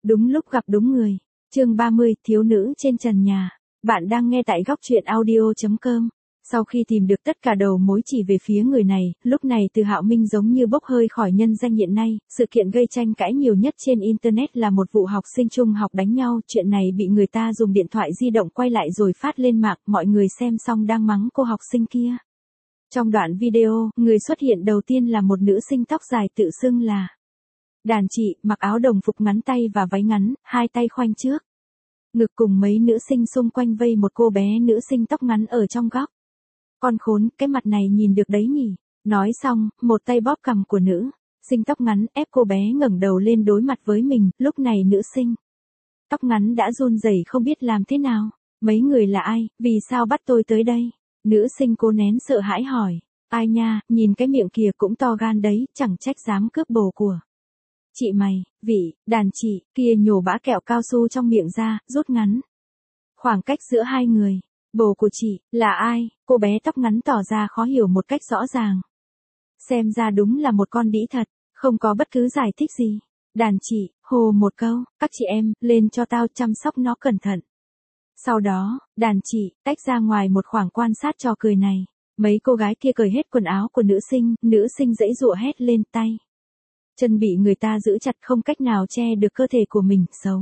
Đúng lúc gặp đúng người. Chương 30, thiếu nữ trên trần nhà. Bạn đang nghe tại góc truyện audio.com. Sau khi tìm được tất cả đầu mối chỉ về phía người này, lúc này Từ Hạo Minh giống như bốc hơi khỏi nhân danh hiện nay, sự kiện gây tranh cãi nhiều nhất trên internet là một vụ học sinh trung học đánh nhau, chuyện này bị người ta dùng điện thoại di động quay lại rồi phát lên mạng, mọi người xem xong đang mắng cô học sinh kia. Trong đoạn video, người xuất hiện đầu tiên là một nữ sinh tóc dài tự xưng là Đàn Chị, mặc áo đồng phục ngắn tay và váy ngắn, hai tay khoanh trước ngực cùng mấy nữ sinh xung quanh vây một cô bé nữ sinh tóc ngắn ở trong góc. Con khốn, cái mặt này nhìn được đấy nhỉ? Nói xong, một tay bóp cằm của nữ sinh tóc ngắn ép cô bé ngẩng đầu lên đối mặt với mình, lúc này nữ sinh tóc ngắn đã run rẩy không biết làm thế nào. Mấy người là ai, vì sao bắt tôi tới đây? Nữ sinh cố nén sợ hãi hỏi. Ai nha, nhìn cái miệng kia cũng to gan đấy, chẳng trách dám cướp bồ của chị mày. Vị đàn chị kia nhổ bã kẹo cao su trong miệng ra, rút ngắn khoảng cách giữa hai người. Bồ của chị là ai? Cô bé tóc ngắn tỏ ra khó hiểu một cách rõ ràng. Xem ra đúng là một con đĩ thật, không có bất cứ giải thích gì. Đàn chị hồ một câu, các chị em lên cho tao chăm sóc nó cẩn thận. Sau đó, đàn chị tách ra ngoài một khoảng quan sát trò cười này. Mấy cô gái kia cởi hết quần áo của nữ sinh giãy giụa hét lên, tay chân bị người ta giữ chặt không cách nào che được cơ thể của mình, xấu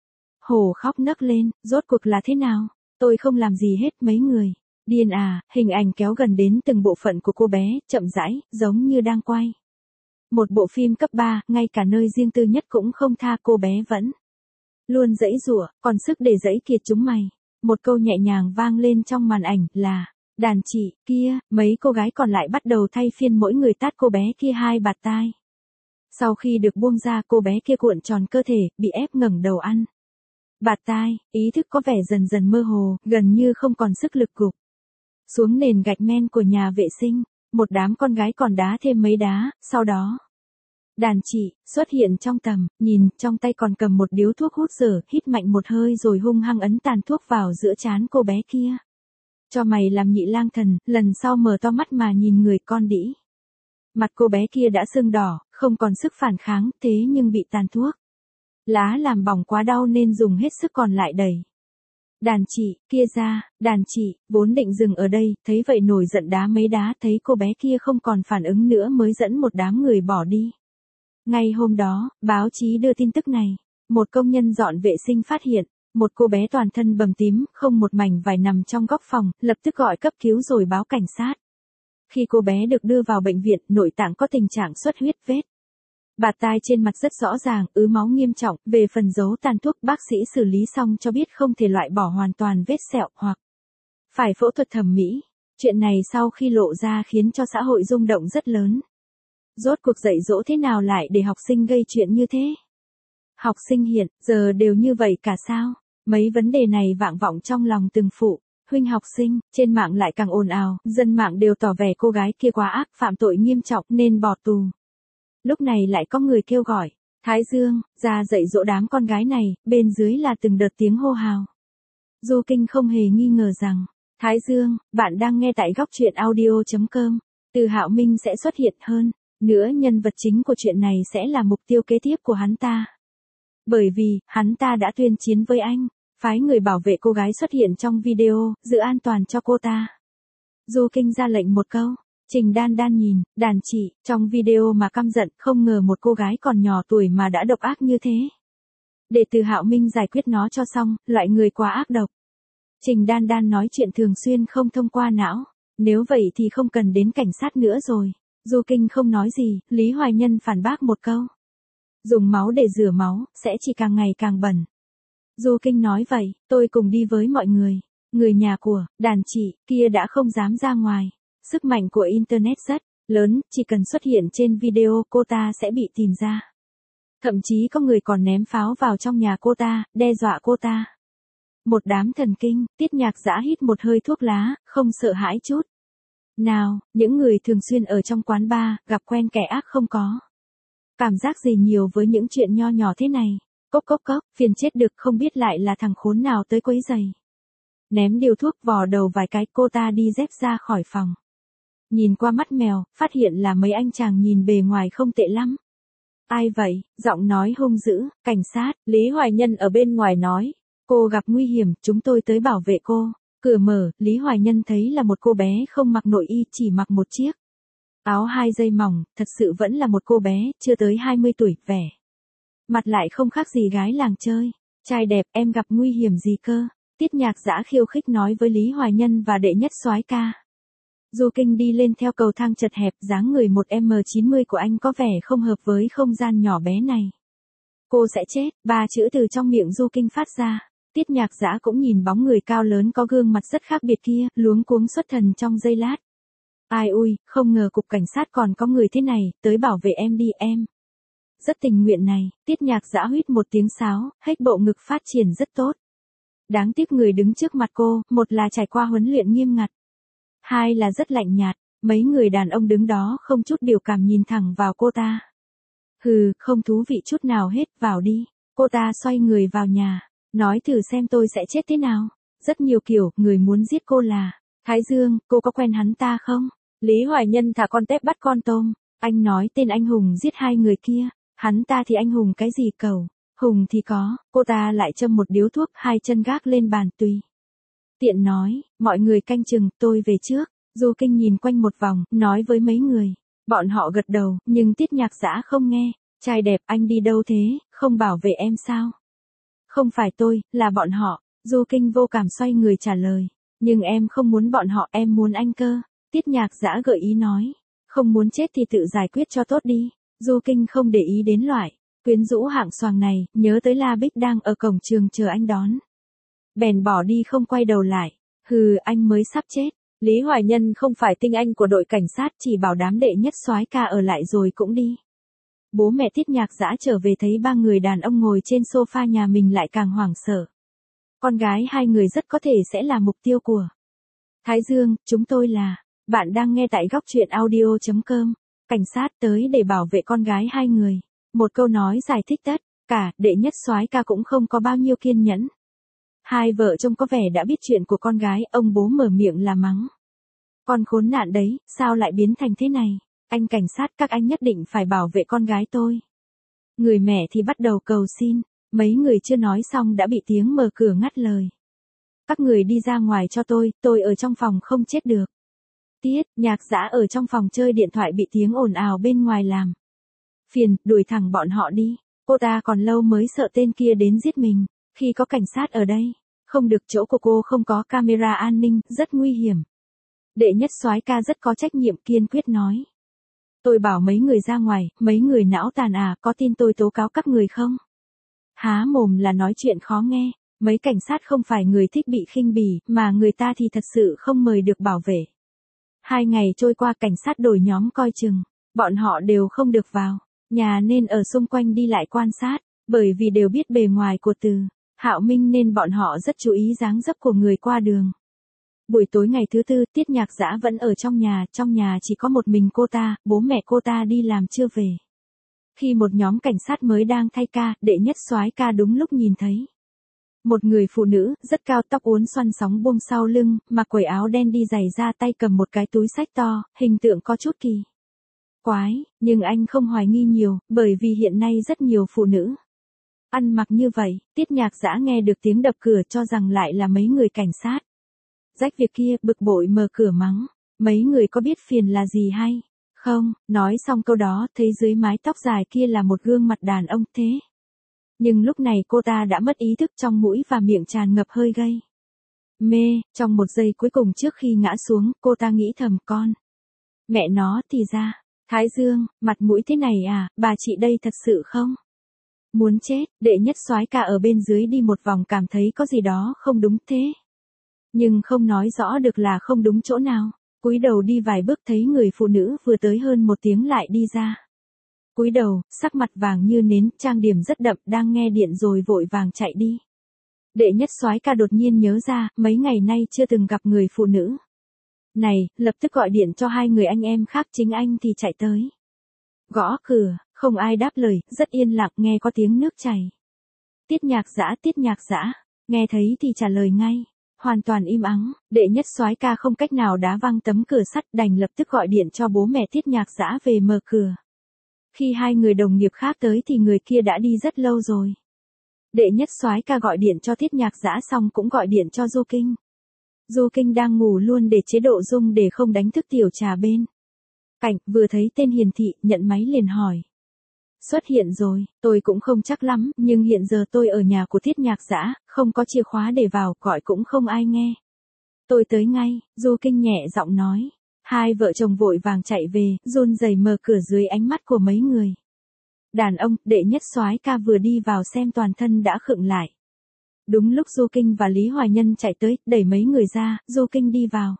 hổ khóc nấc lên, rốt cuộc là thế nào? Tôi không làm gì hết, mấy người điên à? Hình ảnh kéo gần đến từng bộ phận của cô bé, chậm rãi, giống như đang quay một bộ phim cấp 3, ngay cả nơi riêng tư nhất cũng không tha, cô bé vẫn luôn giãy giụa, còn sức để giãy kiệt chúng mày. Một câu nhẹ nhàng vang lên trong màn ảnh là đàn chị kia, mấy cô gái còn lại bắt đầu thay phiên mỗi người tát cô bé kia hai bạt tai. Sau khi được buông ra, cô bé kia cuộn tròn cơ thể, bị ép ngẩng đầu ăn bạt tai, ý thức có vẻ dần dần mơ hồ, gần như không còn sức lực gục xuống nền gạch men của nhà vệ sinh. Một đám con gái còn đá thêm mấy đá, sau đó đàn chị xuất hiện trong tầm nhìn, trong tay còn cầm một điếu thuốc hút dở, hít mạnh một hơi rồi hung hăng ấn tàn thuốc vào giữa trán cô bé kia. Cho mày làm nhị lang thần, lần sau mở to mắt mà nhìn người, con đĩ. Mặt cô bé kia đã sưng đỏ, không còn sức phản kháng, thế nhưng bị tàn thuốc lá làm bỏng quá đau nên dùng hết sức còn lại đẩy đàn chị kia ra. Đàn chị vốn định dừng ở đây, thấy vậy nổi giận đá mấy đá, thấy cô bé kia không còn phản ứng nữa mới dẫn một đám người bỏ đi. Ngay hôm đó, báo chí đưa tin tức này. Một công nhân dọn vệ sinh phát hiện một cô bé toàn thân bầm tím, không một mảnh vải nằm trong góc phòng, lập tức gọi cấp cứu rồi báo cảnh sát. Khi cô bé được đưa vào bệnh viện, nội tạng có tình trạng xuất huyết, vết bạt tai trên mặt rất rõ ràng, ứ máu nghiêm trọng. Về phần dấu tàn thuốc, bác sĩ xử lý xong cho biết không thể loại bỏ hoàn toàn vết sẹo hoặc phải phẫu thuật thẩm mỹ. Chuyện này sau khi lộ ra khiến cho xã hội rung động rất lớn. Rốt cuộc dạy dỗ thế nào lại để học sinh gây chuyện như thế? Học sinh hiện giờ đều như vậy cả sao? Mấy vấn đề này vang vọng trong lòng từng phụ huynh học sinh, trên mạng lại càng ồn ào, dân mạng đều tỏ vẻ cô gái kia quá ác, phạm tội nghiêm trọng nên bỏ tù. Lúc này lại có người kêu gọi Thái Dương ra dạy dỗ đám con gái này, bên dưới là từng đợt tiếng hô hào. Du Kinh không hề nghi ngờ rằng Thái Dương, bạn đang nghe tại góc truyện audio.com. Từ Hạo Minh sẽ xuất hiện hơn nữa, nhân vật chính của chuyện này sẽ là mục tiêu kế tiếp của hắn ta. Bởi vì, hắn ta đã tuyên chiến với anh, phái người bảo vệ cô gái xuất hiện trong video, giữ an toàn cho cô ta. Du Kinh ra lệnh một câu. Trình Đan Đan nhìn đàn chị trong video mà căm giận, không ngờ một cô gái còn nhỏ tuổi mà đã độc ác như thế. Để Từ Hạo Minh giải quyết nó cho xong, loại người quá ác độc. Trình Đan Đan nói chuyện thường xuyên không thông qua não. Nếu vậy thì không cần đến cảnh sát nữa rồi. Du Kinh không nói gì, Lý Hoài Nhân phản bác một câu. Dùng máu để rửa máu, sẽ chỉ càng ngày càng bẩn. Du Kinh nói vậy, tôi cùng đi với mọi người. Người nhà của đàn chị kia đã không dám ra ngoài. Sức mạnh của Internet rất lớn, chỉ cần xuất hiện trên video cô ta sẽ bị tìm ra. Thậm chí có người còn ném pháo vào trong nhà cô ta, đe dọa cô ta. Một đám thần kinh, Tiết Nhạc Dã hít một hơi thuốc lá, không sợ hãi chút nào. Những người thường xuyên ở trong quán bar, gặp quen kẻ ác không có cảm giác gì nhiều với những chuyện nho nhỏ thế này. Cốc cốc cốc, phiền chết được, không biết lại là thằng khốn nào tới quấy giày. Ném điều thuốc vò đầu vài cái, cô ta đi dép ra khỏi phòng. Nhìn qua mắt mèo, phát hiện là mấy anh chàng nhìn bề ngoài không tệ lắm. Ai vậy? Giọng nói hung dữ, cảnh sát, Lý Hoài Nhân ở bên ngoài nói. Cô gặp nguy hiểm, chúng tôi tới bảo vệ cô. Cửa mở, Lý Hoài Nhân thấy là một cô bé không mặc nội y, chỉ mặc một chiếc áo 2 dây mỏng, thật sự vẫn là một cô bé, chưa tới 20 tuổi, vẻ mặt lại không khác gì gái làng chơi. Trai đẹp, em gặp nguy hiểm gì cơ? Tiết Nhạc Dã khiêu khích nói với Lý Hoài Nhân và đệ nhất soái ca. Du Kinh đi lên theo cầu thang chật hẹp, dáng người 1m90 của anh có vẻ không hợp với không gian nhỏ bé này. Cô sẽ chết, 3 chữ từ trong miệng Du Kinh phát ra. Tiết Nhạc Dã cũng nhìn bóng người cao lớn có gương mặt rất khác biệt kia, luống cuống xuất thần trong giây lát. Ai ui, không ngờ cục cảnh sát còn có người thế này, tới bảo vệ em đi em. Rất tình nguyện này, Tiết Nhạc Dã huýt một tiếng sáo, hết bộ ngực phát triển rất tốt. Đáng tiếc người đứng trước mặt cô, một là trải qua huấn luyện nghiêm ngặt. Hai là rất lạnh nhạt, mấy người đàn ông đứng đó không chút biểu cảm nhìn thẳng vào cô ta. Hừ, không thú vị chút nào hết, vào đi. Cô ta xoay người vào nhà, nói thử xem tôi sẽ chết thế nào. Rất nhiều kiểu, người muốn giết cô là Thái Dương, cô có quen hắn ta không? Lý Hoài Nhân thả con tép bắt con tôm. Anh nói tên anh hùng giết 2 người kia. Hắn ta thì anh hùng cái gì cầu? Hùng thì có, cô ta lại châm một điếu thuốc, 2 chân gác lên bàn tùy tiện nói, mọi người canh chừng, tôi về trước. Du Kinh nhìn quanh một vòng, nói với mấy người. Bọn họ gật đầu, nhưng Tiết Nhạc Dã không nghe. Trai đẹp, anh đi đâu thế, không bảo vệ em sao? Không phải tôi, là bọn họ. Du Kinh vô cảm xoay người trả lời. Nhưng em không muốn bọn họ, em muốn anh cơ. Tiết Nhạc Dã gợi ý nói. Không muốn chết thì tự giải quyết cho tốt đi. Du Kinh không để ý đến loại quyến rũ hạng xoàng này, nhớ tới La Bích đang ở cổng trường chờ anh đón. Bèn bỏ đi không quay đầu lại. Hừ, anh mới sắp chết. Lý Hoài Nhân không phải tinh anh của đội cảnh sát, chỉ bảo đám đệ nhất soái ca ở lại rồi cũng đi. Bố mẹ Tiết Nhạc Dã trở về thấy 3 người đàn ông ngồi trên sofa nhà mình lại càng hoảng sợ. Con gái 2 người rất có thể sẽ là mục tiêu của Thái Dương, chúng tôi là. Bạn đang nghe tại góc truyện audio.com. Cảnh sát tới để bảo vệ con gái 2 người. Một câu nói giải thích tất cả, đệ nhất soái ca cũng không có bao nhiêu kiên nhẫn. 2 vợ chồng có vẻ đã biết chuyện của con gái, ông bố mở miệng là mắng. Con khốn nạn đấy, sao lại biến thành thế này? Anh cảnh sát, các anh nhất định phải bảo vệ con gái tôi. Người mẹ thì bắt đầu cầu xin, mấy người chưa nói xong đã bị tiếng mở cửa ngắt lời. Các người đi ra ngoài cho tôi ở trong phòng không chết được. Tiết Nhạc Dã ở trong phòng chơi điện thoại bị tiếng ồn ào bên ngoài làm phiền, đuổi thẳng bọn họ đi. Cô ta còn lâu mới sợ tên kia đến giết mình. Khi có cảnh sát ở đây, không được, chỗ của cô không có camera an ninh, rất nguy hiểm. Đệ nhất soái ca rất có trách nhiệm kiên quyết nói. Tôi bảo mấy người ra ngoài, mấy người não tàn à, có tin tôi tố cáo các người không? Há mồm là nói chuyện khó nghe, mấy cảnh sát không phải người thích bị khinh bỉ, mà người ta thì thật sự không mời được bảo vệ. 2 ngày trôi qua, cảnh sát đổi nhóm coi chừng, bọn họ đều không được vào nhà nên ở xung quanh đi lại quan sát, bởi vì đều biết bề ngoài của Từ Hạo Minh nên bọn họ rất chú ý dáng dấp của người qua đường. Buổi tối ngày thứ 4, Tiết Nhạc Dã vẫn ở trong nhà chỉ có một mình cô ta, bố mẹ cô ta đi làm chưa về. Khi một nhóm cảnh sát mới đang thay ca, đệ nhất soái ca đúng lúc nhìn thấy. Một người phụ nữ, rất cao, tóc uốn xoăn sóng buông sau lưng, mặc quần áo đen đi giày da, tay cầm một cái túi xách to, hình tượng có chút kỳ quái, nhưng anh không hoài nghi nhiều, bởi vì hiện nay rất nhiều phụ nữ ăn mặc như vậy. Tiết Nhạc Dã nghe được tiếng đập cửa cho rằng lại là mấy người cảnh sát. Rách việc kia, bực bội mở cửa mắng. Mấy người có biết phiền là gì hay không? Nói xong câu đó, thấy dưới mái tóc dài kia là một gương mặt đàn ông thế. Nhưng lúc này cô ta đã mất ý thức, trong mũi và miệng tràn ngập hơi gây mê. Trong một giây cuối cùng trước khi ngã xuống, cô ta nghĩ thầm, con mẹ nó, thì ra Thái Dương, mặt mũi thế này à, bà chị đây thật sự không muốn chết. Đệ nhất soái ca ở bên dưới đi một vòng cảm thấy có gì đó không đúng thế. Nhưng không nói rõ được là không đúng chỗ nào. Cúi đầu đi vài bước thấy người phụ nữ vừa tới hơn 1 tiếng lại đi ra. Cúi đầu, sắc mặt vàng như nến, trang điểm rất đậm, đang nghe điện rồi vội vàng chạy đi. Đệ nhất soái ca đột nhiên nhớ ra, mấy ngày nay chưa từng gặp người phụ nữ này, lập tức gọi điện cho 2 người anh em khác, chính anh thì chạy tới. Gõ cửa, không ai đáp lời, rất yên lặng, nghe có tiếng nước chảy. Tiết Nhạc Dã, nghe thấy thì trả lời ngay. Hoàn toàn im ắng, đệ nhất soái ca không cách nào đá văng tấm cửa sắt, đành lập tức gọi điện cho bố mẹ Tiết Nhạc Dã về mở cửa. Khi hai người đồng nghiệp khác tới thì người kia đã đi rất lâu rồi. Đệ nhất soái ca gọi điện cho Tiết Nhạc Dã xong cũng gọi điện cho Du Kinh. Du Kinh đang ngủ luôn để chế độ rung để không đánh thức tiểu trà bên cạnh, vừa thấy tên hiển thị, nhận máy liền hỏi. Xuất hiện rồi, tôi cũng không chắc lắm, nhưng hiện giờ tôi ở nhà của Tiết Nhạc Dã, không có chìa khóa để vào, gọi cũng không ai nghe. Tôi tới ngay, Du Kinh nhẹ giọng nói. Hai vợ chồng vội vàng chạy về, run rẩy mở cửa dưới ánh mắt của mấy người. Đàn ông, đệ nhất soái ca vừa đi vào xem toàn thân đã khựng lại. Đúng lúc Du Kinh và Lý Hoài Nhân chạy tới, đẩy mấy người ra, Du Kinh đi vào.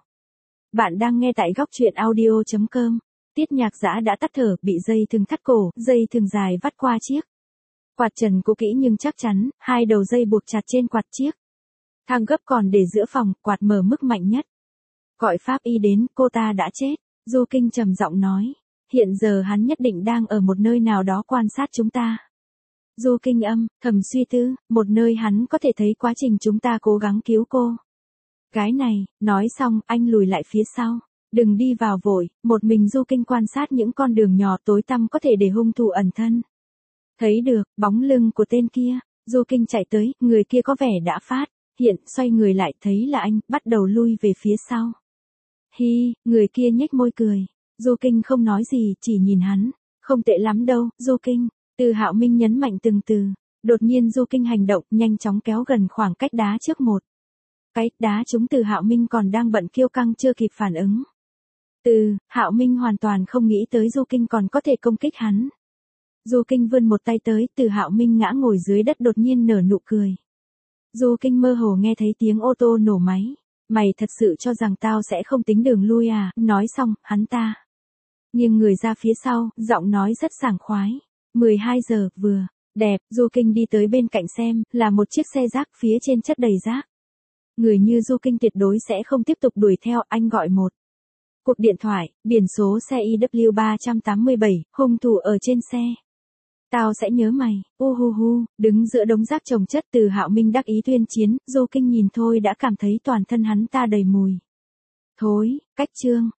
Bạn đang nghe tại góc truyện audio.com. Tiết Nhạc Dã đã tắt thở, bị dây thừng thắt cổ, dây thừng dài vắt qua chiếc quạt trần cũ kỹ nhưng chắc chắn, hai đầu dây buộc chặt trên quạt chiếc thang gấp còn để giữa phòng, quạt mở mức mạnh nhất. Gọi pháp y đến, cô ta đã chết. Du Kinh trầm giọng nói. Hiện giờ hắn nhất định đang ở một nơi nào đó quan sát chúng ta. Du Kinh thầm suy tư, một nơi hắn có thể thấy quá trình chúng ta cố gắng cứu cô. Cái này, nói xong, anh lùi lại phía sau. Đừng đi vào vội, một mình Du Kinh quan sát những con đường nhỏ tối tăm có thể để hung thủ ẩn thân. Thấy được, bóng lưng của tên kia, Du Kinh chạy tới, người kia có vẻ đã phát hiện, xoay người lại thấy là anh, bắt đầu lui về phía sau. Hi, người kia nhếch môi cười. Du Kinh không nói gì, chỉ nhìn hắn. Không tệ lắm đâu, Du Kinh. Từ Hạo Minh nhấn mạnh từng từ. Đột nhiên Du Kinh hành động, nhanh chóng kéo gần khoảng cách đá trước một cái đá trúng Từ Hạo Minh còn đang bận kiêu căng chưa kịp phản ứng. Từ Hạo Minh hoàn toàn không nghĩ tới Du Kinh còn có thể công kích hắn. Du Kinh vươn một tay tới, Từ Hạo Minh ngã ngồi dưới đất đột nhiên nở nụ cười. Du Kinh mơ hồ nghe thấy tiếng ô tô nổ máy. Mày thật sự cho rằng tao sẽ không tính đường lui à? Nói xong, hắn ta nghiêng người ra phía sau, giọng nói rất sảng khoái. 12 giờ, vừa, đẹp, Du Kinh đi tới bên cạnh xem, là một chiếc xe rác, phía trên chất đầy rác. Người như Du Kinh tuyệt đối sẽ không tiếp tục đuổi theo, anh gọi một cuộc điện thoại, biển số xe IW387, hung thủ ở trên xe. Tao sẽ nhớ mày, đứng giữa đống rác chồng chất. Từ Hạo Minh đắc ý tuyên chiến, Du Kinh nhìn thôi đã cảm thấy toàn thân hắn ta đầy mùi thối. Cách chương